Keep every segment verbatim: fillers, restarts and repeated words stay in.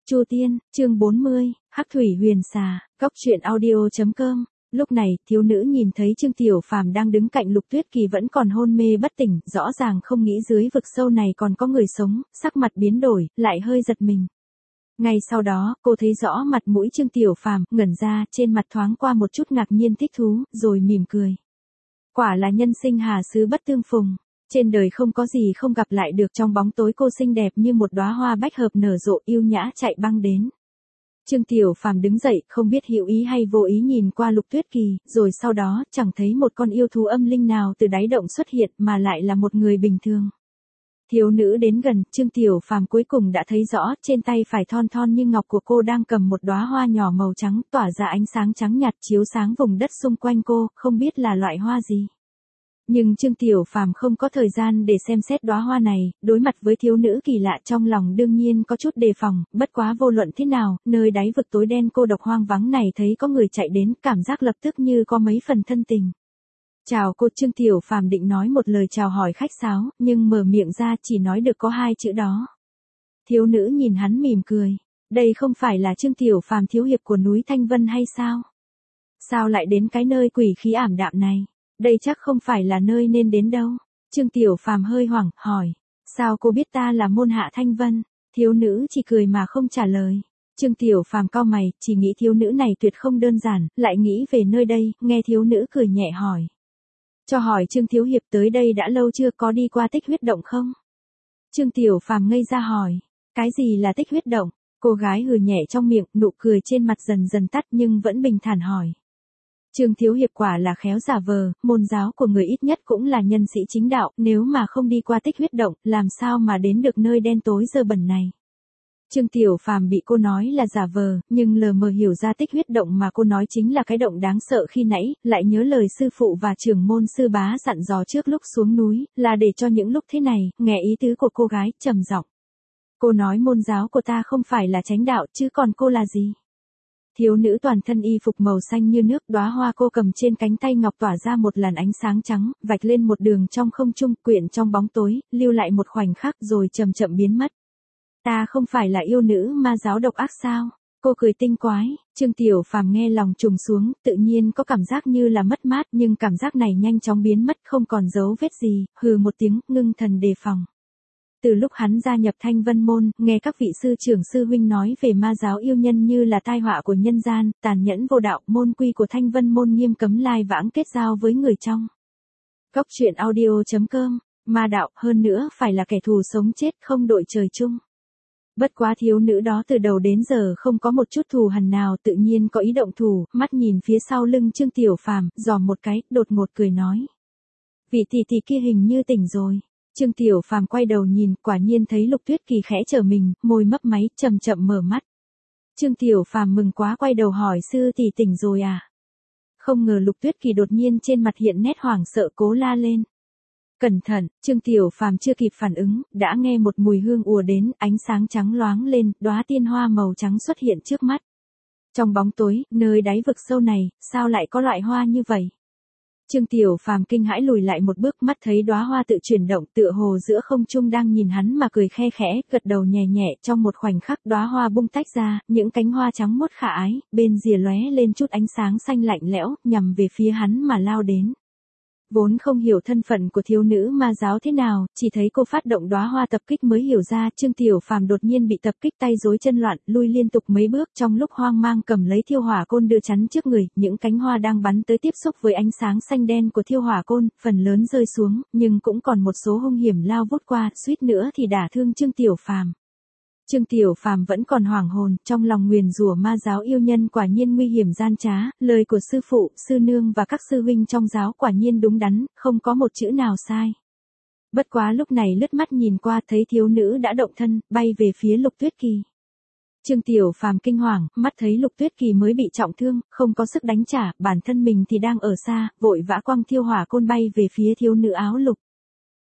Chu Tiên, chương bốn mươi, Hắc Thủy Huyền Xà, Cốc truyện audio chấm com. Lúc này, thiếu nữ nhìn thấy Trương Tiểu Phàm đang đứng cạnh Lục Tuyết Kỳ vẫn còn hôn mê bất tỉnh, rõ ràng không nghĩ dưới vực sâu này còn có người sống, sắc mặt biến đổi, lại hơi giật mình. Ngay sau đó, cô thấy rõ mặt mũi Trương Tiểu Phàm, ngẩn ra, trên mặt thoáng qua một chút ngạc nhiên thích thú, rồi mỉm cười. Quả là nhân sinh hà xứ bất tương phùng. Trên đời không có gì không gặp lại được, trong bóng tối cô xinh đẹp như một đóa hoa bách hợp nở rộ, yêu nhã chạy băng đến. Trương Tiểu Phàm đứng dậy, không biết hữu ý hay vô ý nhìn qua Lục Tuyết Kỳ, rồi sau đó, chẳng thấy một con yêu thú âm linh nào từ đáy động xuất hiện, mà lại là một người bình thường. Thiếu nữ đến gần, Trương Tiểu Phàm cuối cùng đã thấy rõ, trên tay phải thon thon như ngọc của cô đang cầm một đóa hoa nhỏ màu trắng, tỏa ra ánh sáng trắng nhạt chiếu sáng vùng đất xung quanh cô, không biết là loại hoa gì. Nhưng Trương Tiểu Phàm không có thời gian để xem xét đóa hoa này, đối mặt với thiếu nữ kỳ lạ trong lòng đương nhiên có chút đề phòng, bất quá vô luận thế nào, nơi đáy vực tối đen cô độc hoang vắng này thấy có người chạy đến, cảm giác lập tức như có mấy phần thân tình. Chào cô. Trương Tiểu Phàm định nói một lời chào hỏi khách sáo, nhưng mở miệng ra chỉ nói được có hai chữ đó. Thiếu nữ nhìn hắn mỉm cười. Đây không phải là Trương Tiểu Phàm thiếu hiệp của núi Thanh Vân hay sao? Sao lại đến cái nơi quỷ khí ảm đạm này? Đây chắc không phải là nơi nên đến đâu. Trương Tiểu Phàm hơi hoảng, hỏi. Sao cô biết ta là môn hạ Thanh Vân? Thiếu nữ chỉ cười mà không trả lời. Trương Tiểu Phàm cau mày, chỉ nghĩ thiếu nữ này tuyệt không đơn giản, lại nghĩ về nơi đây, nghe thiếu nữ cười nhẹ hỏi. Cho hỏi Trương thiếu hiệp tới đây đã lâu chưa, có đi qua Tích Huyết Động không? Trương Tiểu Phàm ngây ra hỏi. Cái gì là Tích Huyết Động? Cô gái hừ nhẹ trong miệng, nụ cười trên mặt dần dần tắt nhưng vẫn bình thản hỏi. Trương thiếu hiệp quả là khéo giả vờ, môn giáo của người ít nhất cũng là nhân sĩ chính đạo, nếu mà không đi qua Tích Huyết Động, làm sao mà đến được nơi đen tối dơ bẩn này. Trương Tiểu Phàm bị cô nói là giả vờ, nhưng lờ mờ hiểu ra Tích Huyết Động mà cô nói chính là cái động đáng sợ khi nãy, lại nhớ lời sư phụ và trưởng môn sư bá dặn dò trước lúc xuống núi, là để cho những lúc thế này, nghe ý tứ của cô gái, trầm giọng. Cô nói môn giáo của ta không phải là chánh đạo, chứ còn cô là gì? Thiếu nữ toàn thân y phục màu xanh như nước, đóa hoa cô cầm trên cánh tay ngọc tỏa ra một làn ánh sáng trắng, vạch lên một đường trong không trung, quyện trong bóng tối, lưu lại một khoảnh khắc rồi chậm chậm biến mất. Ta không phải là yêu nữ ma giáo độc ác sao? Cô cười tinh quái. Trương Tiểu Phàm nghe lòng trùng xuống, tự nhiên có cảm giác như là mất mát, nhưng cảm giác này nhanh chóng biến mất, không còn dấu vết gì, hừ một tiếng, ngưng thần đề phòng. Từ lúc hắn gia nhập Thanh Vân môn, nghe các vị sư trưởng sư huynh nói về ma giáo yêu nhân như là tai họa của nhân gian, tàn nhẫn vô đạo, môn quy của Thanh Vân môn nghiêm cấm lai vãng kết giao với người trong. Cốc truyện audio chấm com, ma đạo, hơn nữa phải là kẻ thù sống chết không đội trời chung. Bất quá thiếu nữ đó từ đầu đến giờ không có một chút thù hằn nào, tự nhiên có ý động thủ, mắt nhìn phía sau lưng Trương Tiểu Phàm, dò một cái, đột ngột cười nói. Vị tỷ tỷ kia hình như tỉnh rồi. Trương Tiểu Phàm quay đầu nhìn, quả nhiên thấy Lục Tuyết Kỳ khẽ trở mình, môi mấp máy, chậm chậm mở mắt. Trương Tiểu Phàm mừng quá quay đầu hỏi sư tỷ tỉnh rồi à? Không ngờ Lục Tuyết Kỳ đột nhiên trên mặt hiện nét hoảng sợ, cố la lên. Cẩn thận. Trương Tiểu Phàm chưa kịp phản ứng, đã nghe một mùi hương ùa đến, ánh sáng trắng loáng lên, đóa tiên hoa màu trắng xuất hiện trước mắt. Trong bóng tối, nơi đáy vực sâu này, sao lại có loại hoa như vậy? Trương Tiểu Phàm kinh hãi lùi lại một bước, mắt thấy đóa hoa tự chuyển động, tựa hồ giữa không trung đang nhìn hắn mà cười khe khẽ, gật đầu nhẹ nhẹ, trong một khoảnh khắc đóa hoa bung tách ra, những cánh hoa trắng muốt khả ái, bên rìa lóe lên chút ánh sáng xanh lạnh lẽo, nhằm về phía hắn mà lao đến. Vốn không hiểu thân phận của thiếu nữ ma giáo thế nào, chỉ thấy cô phát động đóa hoa tập kích mới hiểu ra, Trương Tiểu Phàm đột nhiên bị tập kích, tay rối chân loạn, lui liên tục mấy bước, trong lúc hoang mang cầm lấy thiêu hỏa côn đưa chắn trước người, những cánh hoa đang bắn tới tiếp xúc với ánh sáng xanh đen của thiêu hỏa côn, phần lớn rơi xuống, nhưng cũng còn một số hung hiểm lao vút qua, suýt nữa thì đả thương Trương Tiểu Phàm. Trương Tiểu Phàm vẫn còn hoảng hồn, trong lòng nguyền rủa ma giáo yêu nhân quả nhiên nguy hiểm gian trá, lời của sư phụ, sư nương và các sư huynh trong giáo quả nhiên đúng đắn, không có một chữ nào sai. Bất quá lúc này lướt mắt nhìn qua thấy thiếu nữ đã động thân, bay về phía Lục Tuyết Kỳ. Trương Tiểu Phàm kinh hoàng, mắt thấy Lục Tuyết Kỳ mới bị trọng thương, không có sức đánh trả, bản thân mình thì đang ở xa, vội vã quăng thiêu hỏa côn bay về phía thiếu nữ áo lục.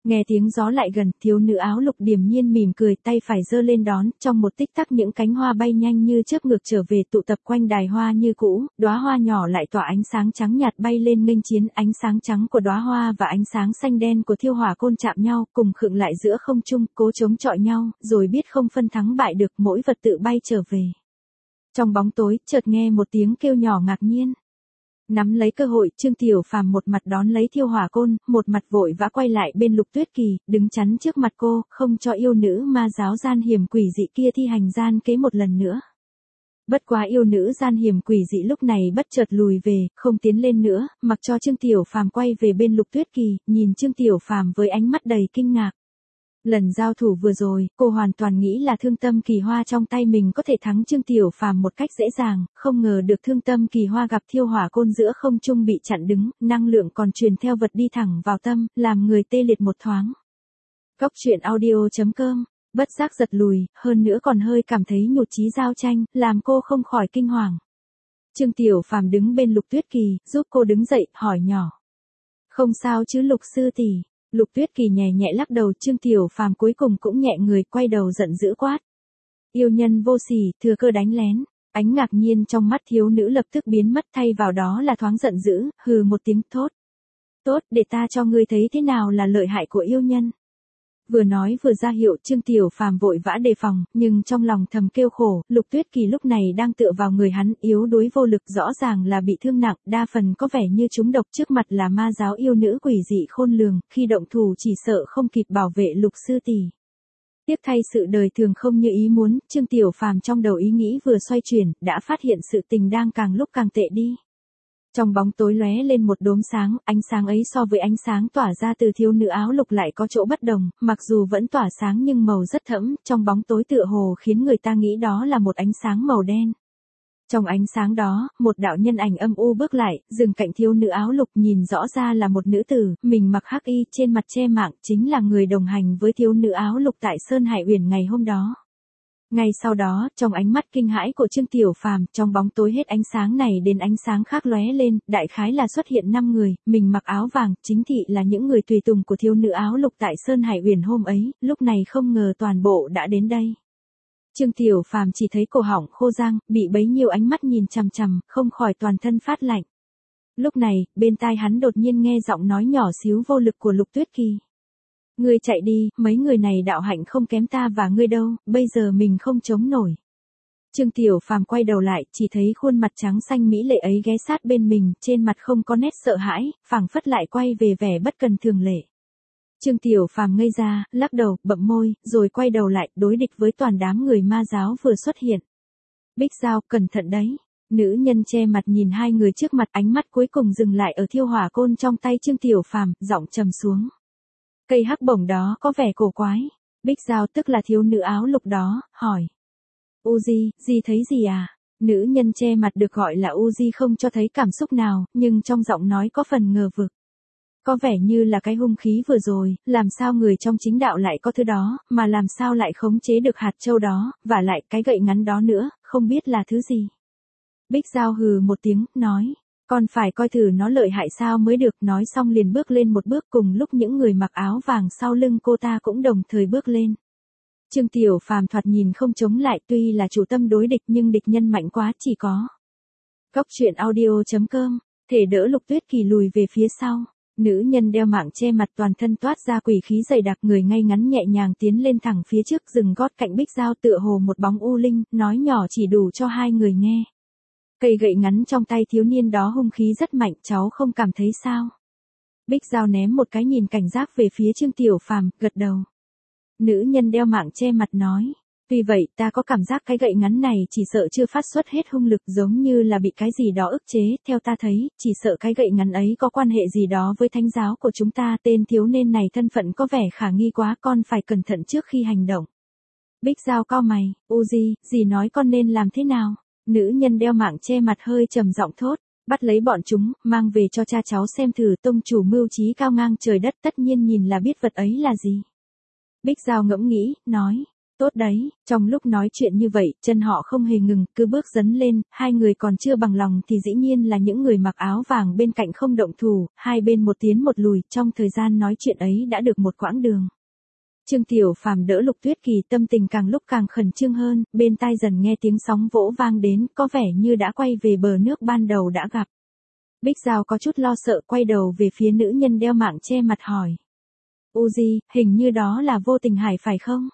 Nghe tiếng gió lại gần, thiếu nữ áo lục điềm nhiên mỉm cười, tay phải giơ lên đón, trong một tích tắc những cánh hoa bay nhanh như chớp ngược trở về tụ tập quanh đài hoa như cũ, đóa hoa nhỏ lại tỏa ánh sáng trắng nhạt bay lên nghênh chiến, ánh sáng trắng của đóa hoa và ánh sáng xanh đen của thiêu hỏa côn chạm nhau, cùng khựng lại giữa không trung, cố chống chọi nhau, rồi biết không phân thắng bại được, mỗi vật tự bay trở về. Trong bóng tối, chợt nghe một tiếng kêu nhỏ ngạc nhiên. Nắm lấy cơ hội, Trương Tiểu Phàm một mặt đón lấy thiêu hỏa côn, một mặt vội vã quay lại bên Lục Tuyết Kỳ, đứng chắn trước mặt cô, không cho yêu nữ ma giáo gian hiểm quỷ dị kia thi hành gian kế một lần nữa. Bất quá yêu nữ gian hiểm quỷ dị lúc này bất chợt lùi về, không tiến lên nữa, mặc cho Trương Tiểu Phàm quay về bên Lục Tuyết Kỳ, nhìn Trương Tiểu Phàm với ánh mắt đầy kinh ngạc. Lần giao thủ vừa rồi, cô hoàn toàn nghĩ là thương tâm kỳ hoa trong tay mình có thể thắng Trương Tiểu Phàm một cách dễ dàng, không ngờ được thương tâm kỳ hoa gặp thiêu hỏa côn giữa không trung bị chặn đứng, năng lượng còn truyền theo vật đi thẳng vào tâm, làm người tê liệt một thoáng. Góc truyện audio chấm com, bất giác giật lùi, hơn nữa còn hơi cảm thấy nhụt chí giao tranh, làm cô không khỏi kinh hoàng. Trương Tiểu Phàm đứng bên Lục Tuyết Kỳ, giúp cô đứng dậy, hỏi nhỏ. Không sao chứ Lục sư tỷ. Lục Tuyết Kỳ nhẹ nhẹ lắc đầu, Trương Tiểu Phàm cuối cùng cũng nhẹ người, quay đầu giận dữ quát. Yêu nhân vô sỉ, thừa cơ đánh lén. Ánh ngạc nhiên trong mắt thiếu nữ lập tức biến mất, thay vào đó là thoáng giận dữ, hừ một tiếng thốt. Tốt, để ta cho ngươi thấy thế nào là lợi hại của yêu nhân. Vừa nói vừa ra hiệu, Trương Tiểu Phàm vội vã đề phòng, nhưng trong lòng thầm kêu khổ, Lục Tuyết Kỳ lúc này đang tựa vào người hắn, yếu đuối vô lực, rõ ràng là bị thương nặng, đa phần có vẻ như trúng độc, trước mặt là ma giáo yêu nữ quỷ dị khôn lường, khi động thủ chỉ sợ không kịp bảo vệ Lục sư tỷ. Tiếc thay sự đời thường không như ý muốn, Trương Tiểu Phàm trong đầu ý nghĩ vừa xoay chuyển, đã phát hiện sự tình đang càng lúc càng tệ đi. Trong bóng tối lóe lên một đốm sáng, ánh sáng ấy so với ánh sáng tỏa ra từ thiếu nữ áo lục lại có chỗ bất đồng, mặc dù vẫn tỏa sáng nhưng màu rất thẫm, trong bóng tối tựa hồ khiến người ta nghĩ đó là một ánh sáng màu đen. Trong ánh sáng đó, một đạo nhân ảnh âm u bước lại, dừng cạnh thiếu nữ áo lục, nhìn rõ ra là một nữ tử, mình mặc hắc y, trên mặt che mạng, chính là người đồng hành với thiếu nữ áo lục tại Sơn Hải Uyển ngày hôm đó. Ngay sau đó, trong ánh mắt kinh hãi của Trương Tiểu Phàm, trong bóng tối hết ánh sáng này đến ánh sáng khác lóe lên, đại khái là xuất hiện năm người, mình mặc áo vàng, chính thị là những người tùy tùng của thiếu nữ áo lục tại Sơn Hải Uyển hôm ấy, lúc này không ngờ toàn bộ đã đến đây. Trương Tiểu Phàm chỉ thấy cổ họng khô rang, bị bấy nhiêu ánh mắt nhìn chằm chằm, không khỏi toàn thân phát lạnh. Lúc này, bên tai hắn đột nhiên nghe giọng nói nhỏ xíu vô lực của Lục Tuyết Kỳ. Ngươi chạy đi, mấy người này đạo hạnh không kém ta và ngươi đâu, bây giờ mình không chống nổi. Trương Tiểu Phàm quay đầu lại, chỉ thấy khuôn mặt trắng xanh mỹ lệ ấy ghé sát bên mình, trên mặt không có nét sợ hãi, phảng phất lại quay về vẻ bất cần thường lệ. Trương Tiểu Phàm ngây ra, lắc đầu, bậm môi, rồi quay đầu lại, đối địch với toàn đám người ma giáo vừa xuất hiện. Bích Giao, cẩn thận đấy. Nữ nhân che mặt nhìn hai người trước mặt, ánh mắt cuối cùng dừng lại ở thiêu hỏa côn trong tay Trương Tiểu Phàm, giọng trầm xuống. Cây hắc bổng đó có vẻ cổ quái. Bích Giao tức là thiếu nữ áo lục đó, hỏi. Uzi, gì thấy gì à? Nữ nhân che mặt được gọi là Uzi không cho thấy cảm xúc nào, nhưng trong giọng nói có phần ngờ vực. Có vẻ như là cái hung khí vừa rồi, làm sao người trong chính đạo lại có thứ đó, mà làm sao lại khống chế được hạt châu đó, và lại cái gậy ngắn đó nữa, không biết là thứ gì. Bích Giao hừ một tiếng, nói. Còn phải coi thử nó lợi hại sao mới được, nói xong liền bước lên một bước, cùng lúc những người mặc áo vàng sau lưng cô ta cũng đồng thời bước lên. Trương Tiểu Phàm thoạt nhìn không chống lại, tuy là chủ tâm đối địch nhưng địch nhân mạnh quá, chỉ có. Góc truyện audio chấm com, thể đỡ Lục Tuyết Kỳ lùi về phía sau. Nữ nhân đeo mạng che mặt toàn thân toát ra quỷ khí dày đặc, người ngay ngắn nhẹ nhàng tiến lên thẳng phía trước, dừng gót cạnh Bích Giao tựa hồ một bóng u linh, nói nhỏ chỉ đủ cho hai người nghe. Cây gậy ngắn trong tay thiếu niên đó hung khí rất mạnh, cháu không cảm thấy sao? Bích Giao ném một cái nhìn cảnh giác về phía Trương Tiểu Phàm, gật đầu. Nữ nhân đeo mạng che mặt nói. Tuy vậy, ta có cảm giác cái gậy ngắn này chỉ sợ chưa phát xuất hết hung lực, giống như là bị cái gì đó ức chế, theo ta thấy, chỉ sợ cái gậy ngắn ấy có quan hệ gì đó với thánh giáo của chúng ta, tên thiếu niên này thân phận có vẻ khả nghi quá, con phải cẩn thận trước khi hành động. Bích Giao cau mày, Uzi, dì nói con nên làm thế nào? Nữ nhân đeo mạng che mặt hơi trầm giọng thốt, bắt lấy bọn chúng, mang về cho cha cháu xem thử, tông chủ mưu trí cao ngang trời đất, tất nhiên nhìn là biết vật ấy là gì. Bích Giao ngẫm nghĩ, nói, Tốt đấy, trong lúc nói chuyện như vậy, chân họ không hề ngừng, cứ bước dấn lên, hai người còn chưa bằng lòng thì dĩ nhiên là những người mặc áo vàng bên cạnh không động thủ, hai bên một tiến một lùi, trong thời gian nói chuyện ấy đã được một quãng đường. Trương Tiểu Phàm đỡ Lục Tuyết Kỳ, tâm tình càng lúc càng khẩn trương hơn, bên tai dần nghe tiếng sóng vỗ vang đến, có vẻ như đã quay về bờ nước ban đầu đã gặp. Bích Giao có chút lo sợ quay đầu về phía nữ nhân đeo mạng che mặt hỏi. Uzi, hình như đó là Vô Tình Hải phải không?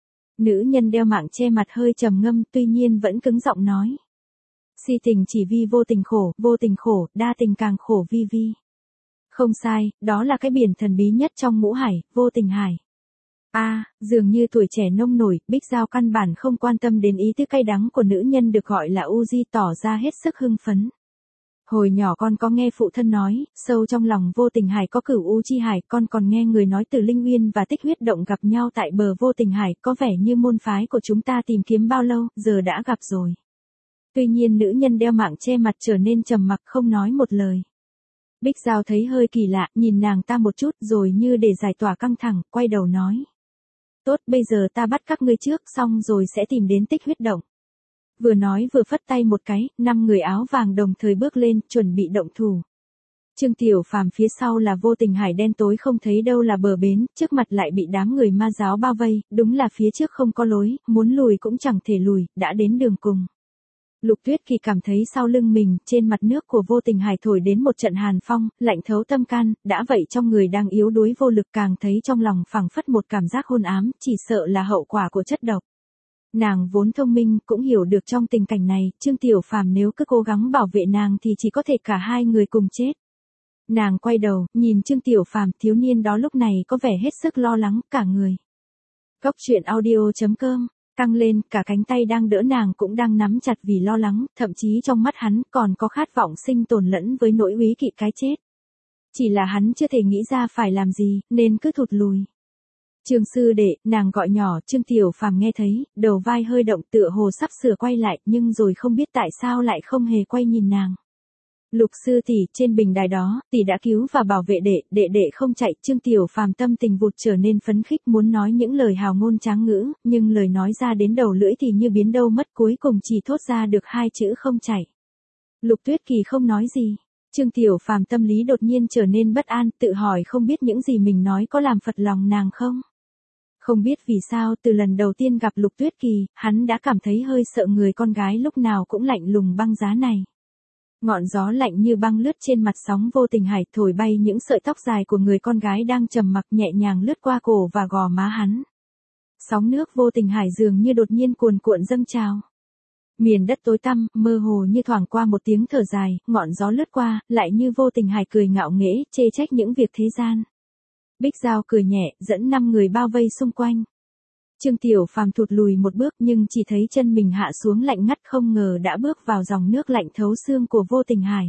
Nữ nhân đeo mạng che mặt hơi trầm ngâm, tuy nhiên vẫn cứng giọng nói. Si tình chỉ vì vô tình khổ, vô tình khổ, đa tình càng khổ vi vi. Không sai, đó là cái biển thần bí nhất trong ngũ hải, Vô Tình Hải. A, à, dường như tuổi trẻ nông nổi, Bích Giao căn bản không quan tâm đến ý tứ cay đắng của nữ nhân được gọi là Uzi, tỏ ra hết sức hưng phấn. Hồi nhỏ con có nghe phụ thân nói, sâu trong lòng Vô Tình Hải có Cửu U Chi Hải, con còn nghe người nói từ Linh Uyên và Tích Huyết Động gặp nhau tại bờ Vô Tình Hải, có vẻ như môn phái của chúng ta tìm kiếm bao lâu, giờ đã gặp rồi. Tuy nhiên nữ nhân đeo mạng che mặt trở nên trầm mặc không nói một lời. Bích Giao thấy hơi kỳ lạ, nhìn nàng ta một chút rồi như để giải tỏa căng thẳng, quay đầu nói. Tốt, bây giờ ta bắt các ngươi trước, xong rồi sẽ tìm đến Tích Huyết Động. Vừa nói vừa phất tay một cái, năm người áo vàng đồng thời bước lên, chuẩn bị động thủ. Trương Tiểu Phàm phía sau là Vô Tình Hải đen tối không thấy đâu là bờ bến, trước mặt lại bị đám người ma giáo bao vây, đúng là phía trước không có lối, muốn lùi cũng chẳng thể lùi, đã đến đường cùng. Lục Tuyết Kỳ cảm thấy sau lưng mình, trên mặt nước của Vô Tình Hải thổi đến một trận hàn phong, lạnh thấu tâm can, đã vậy trong người đang yếu đuối vô lực càng thấy trong lòng phảng phất một cảm giác hôn ám, chỉ sợ là hậu quả của chất độc. Nàng vốn thông minh, cũng hiểu được trong tình cảnh này, Trương Tiểu Phàm nếu cứ cố gắng bảo vệ nàng thì chỉ có thể cả hai người cùng chết. Nàng quay đầu, nhìn Trương Tiểu Phàm, thiếu niên đó lúc này có vẻ hết sức lo lắng, cả người. Cốc truyện audio chấm com, căng lên, cả cánh tay đang đỡ nàng cũng đang nắm chặt vì lo lắng, thậm chí trong mắt hắn còn có khát vọng sinh tồn lẫn với nỗi úy kỵ cái chết. Chỉ là hắn chưa thể nghĩ ra phải làm gì, nên cứ thụt lùi. Trương sư đệ, nàng gọi nhỏ, Trương Tiểu Phàm nghe thấy, đầu vai hơi động tựa hồ sắp sửa quay lại, nhưng rồi không biết tại sao lại không hề quay nhìn nàng. Lục sư tỷ, trên bình đài đó, tỷ đã cứu và bảo vệ đệ, đệ đệ không chạy, Trương Tiểu Phàm tâm tình vụt trở nên phấn khích muốn nói những lời hào ngôn tráng ngữ, nhưng lời nói ra đến đầu lưỡi thì như biến đâu mất, cuối cùng chỉ thốt ra được hai chữ không chạy. Lục Tuyết Kỳ không nói gì. Trương Tiểu Phàm tâm lý đột nhiên trở nên bất an, tự hỏi không biết những gì mình nói có làm phật lòng nàng không. Không biết vì sao từ lần đầu tiên gặp Lục Tuyết Kỳ, hắn đã cảm thấy hơi sợ người con gái lúc nào cũng lạnh lùng băng giá này. Ngọn gió lạnh như băng lướt trên mặt sóng Vô Tình Hải thổi bay những sợi tóc dài của người con gái đang trầm mặc nhẹ nhàng lướt qua cổ và gò má hắn. Sóng nước Vô Tình Hải dường như đột nhiên cuồn cuộn dâng trào. Miền đất tối tăm, mơ hồ như thoảng qua một tiếng thở dài, ngọn gió lướt qua, lại như Vô Tình Hải cười ngạo nghễ, chê trách những việc thế gian. Bích Giao cười nhẹ, dẫn năm người bao vây xung quanh. Trương Tiểu Phàm thụt lùi một bước nhưng chỉ thấy chân mình hạ xuống lạnh ngắt, không ngờ đã bước vào dòng nước lạnh thấu xương của Vô Tình Hải.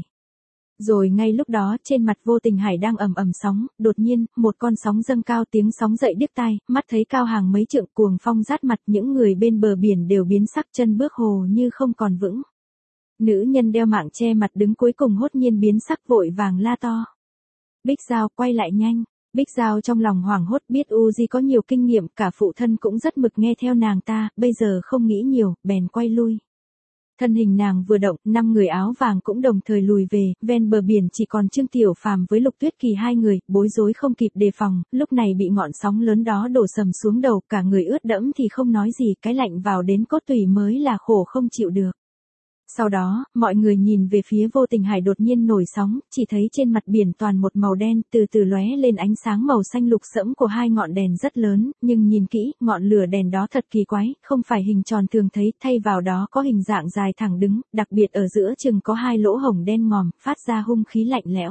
Rồi ngay lúc đó trên mặt Vô Tình Hải đang ầm ầm sóng, đột nhiên, một con sóng dâng cao, tiếng sóng dậy điếc tai, mắt thấy cao hàng mấy trượng, cuồng phong rát mặt, những người bên bờ biển đều biến sắc, chân bước hồ như không còn vững. Nữ nhân đeo mạng che mặt đứng cuối cùng hốt nhiên biến sắc, vội vàng la to. Bích Giao, quay lại nhanh. Bích Giao trong lòng hoảng hốt, biết Uzi có nhiều kinh nghiệm, cả phụ thân cũng rất mực nghe theo nàng ta, bây giờ không nghĩ nhiều, bèn quay lui. Thân hình nàng vừa động, năm người áo vàng cũng đồng thời lùi về, ven bờ biển chỉ còn Trương Tiểu Phàm với Lục Tuyết Kỳ hai người, bối rối không kịp đề phòng, lúc này bị ngọn sóng lớn đó đổ sầm xuống đầu, cả người ướt đẫm thì không nói gì, cái lạnh vào đến cốt tủy mới là khổ không chịu được. Sau đó, mọi người nhìn về phía Vô Tình Hải đột nhiên nổi sóng, chỉ thấy trên mặt biển toàn một màu đen, từ từ lóe lên ánh sáng màu xanh lục sẫm của hai ngọn đèn rất lớn, nhưng nhìn kỹ, ngọn lửa đèn đó thật kỳ quái, không phải hình tròn thường thấy, thay vào đó có hình dạng dài thẳng đứng, đặc biệt ở giữa chừng có hai lỗ hổng đen ngòm, phát ra hung khí lạnh lẽo.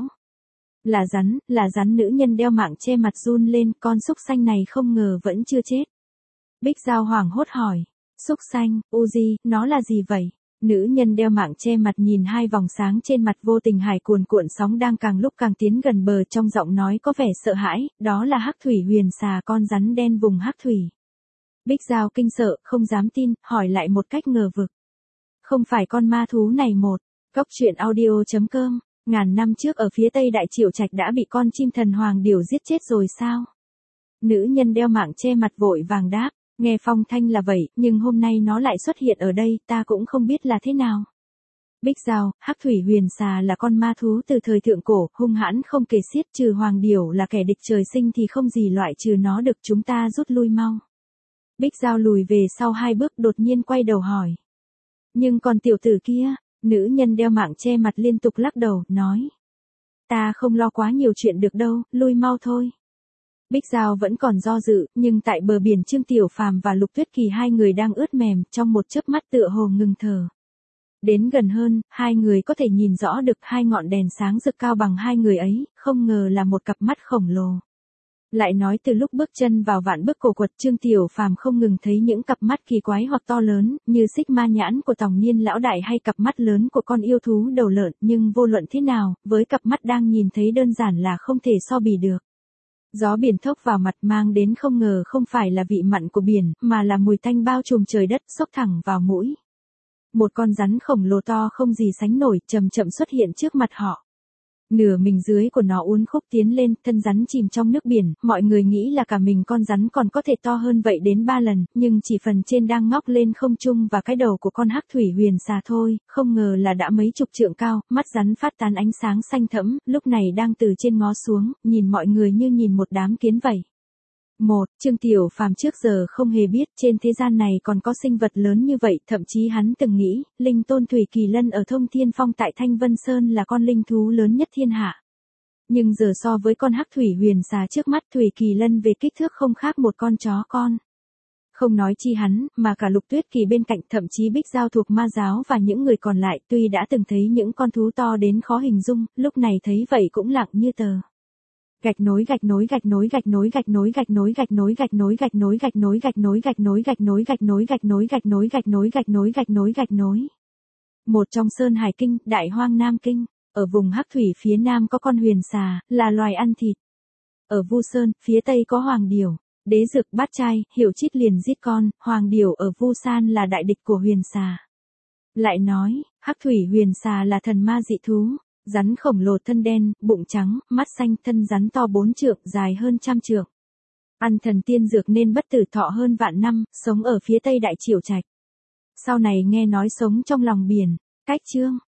Là rắn, là rắn. Nữ nhân đeo mạng che mặt run lên, con súc xanh này không ngờ vẫn chưa chết. Bích Giao hoảng hốt hỏi, súc xanh, Uzi, nó là gì vậy? Nữ nhân đeo mạng che mặt nhìn hai vòng sáng trên mặt Vô Tình Hải cuồn cuộn sóng đang càng lúc càng tiến gần bờ, trong giọng nói có vẻ sợ hãi, đó là hắc thủy huyền xà, con rắn đen vùng hắc thủy. Bích Giao kinh sợ, không dám tin, hỏi lại một cách ngờ vực. Không phải con ma thú này một, Cốc truyện audio chấm com, ngàn năm trước ở phía tây Đại Triệu Trạch đã bị con chim thần hoàng điểu giết chết rồi sao? Nữ nhân đeo mạng che mặt vội vàng đáp. Nghe phong thanh là vậy, nhưng hôm nay nó lại xuất hiện ở đây, ta cũng không biết là thế nào. Bích Giao, Hắc Thủy Huyền Xà là con ma thú từ thời thượng cổ, hung hãn không kể xiết, trừ Hoàng Điểu là kẻ địch trời sinh thì không gì loại trừ nó được, chúng ta rút lui mau. Bích Giao lùi về sau hai bước đột nhiên quay đầu hỏi. Nhưng còn tiểu tử kia, nữ nhân đeo mạng che mặt liên tục lắc đầu, nói. Ta không lo quá nhiều chuyện được đâu, lui mau thôi. Bích Giao vẫn còn do dự, nhưng tại bờ biển Trương Tiểu Phàm và Lục Tuyết Kỳ hai người đang ướt mềm, trong một chớp mắt tựa hồ ngừng thở. Đến gần hơn, hai người có thể nhìn rõ được hai ngọn đèn sáng rực cao bằng hai người ấy, không ngờ là một cặp mắt khổng lồ. Lại nói từ lúc bước chân vào vạn bức cổ quật, Trương Tiểu Phàm không ngừng thấy những cặp mắt kỳ quái hoặc to lớn, như xích ma nhãn của Tòng Niên lão đại hay cặp mắt lớn của con yêu thú đầu lợn, nhưng vô luận thế nào, với cặp mắt đang nhìn thấy đơn giản là không thể so bì được. Gió biển thốc vào mặt mang đến không ngờ không phải là vị mặn của biển, mà là mùi tanh bao trùm trời đất, xốc thẳng vào mũi. Một con rắn khổng lồ to không gì sánh nổi, chậm chậm xuất hiện trước mặt họ. Nửa mình dưới của nó uốn khúc tiến lên, thân rắn chìm trong nước biển, mọi người nghĩ là cả mình con rắn còn có thể to hơn vậy đến ba lần, nhưng chỉ phần trên đang ngóc lên không trung và cái đầu của con Hắc Thủy Huyền Xà thôi, không ngờ là đã mấy chục trượng cao, mắt rắn phát tán ánh sáng xanh thẫm, lúc này đang từ trên ngó xuống, nhìn mọi người như nhìn một đám kiến vậy. Một, Trương Tiểu Phàm trước giờ không hề biết trên thế gian này còn có sinh vật lớn như vậy, thậm chí hắn từng nghĩ, linh tôn Thủy Kỳ Lân ở Thông Thiên Phong tại Thanh Vân Sơn là con linh thú lớn nhất thiên hạ. Nhưng giờ so với con Hắc Thủy Huyền Xà trước mắt, Thủy Kỳ Lân về kích thước không khác một con chó con. Không nói chi hắn, mà cả Lục Tuyết Kỳ bên cạnh, thậm chí Bích Giao thuộc ma giáo và những người còn lại, tuy đã từng thấy những con thú to đến khó hình dung, lúc này thấy vậy cũng lặng như tờ. Gạch nối gạch nối gạch nối gạch nối gạch nối gạch nối gạch nối gạch nối gạch nối gạch nối gạch nối gạch nối gạch nối gạch nối gạch nối gạch nối gạch nối gạch nối gạch nối gạch nối. Một trong Sơn Hải Kinh, Đại Hoang Nam Kinh, ở vùng Hắc Thủy phía nam có con huyền xà, là loài ăn thịt. Ở Vu Sơn, phía tây có Hoàng Điểu, Đế Dực, Bát Trai, Hiểu Chít liền giết con, Hoàng Điểu ở Vu San là đại địch của huyền xà. Lại nói, Hắc Thủy Huyền Xà là thần ma dị thú. Rắn khổng lồ thân đen, bụng trắng, mắt xanh, thân rắn to bốn trượng, dài hơn trăm trượng. Ăn thần tiên dược nên bất tử, thọ hơn vạn năm, sống ở phía tây Đại Triều Trạch. Sau này nghe nói sống trong lòng biển. Cách chương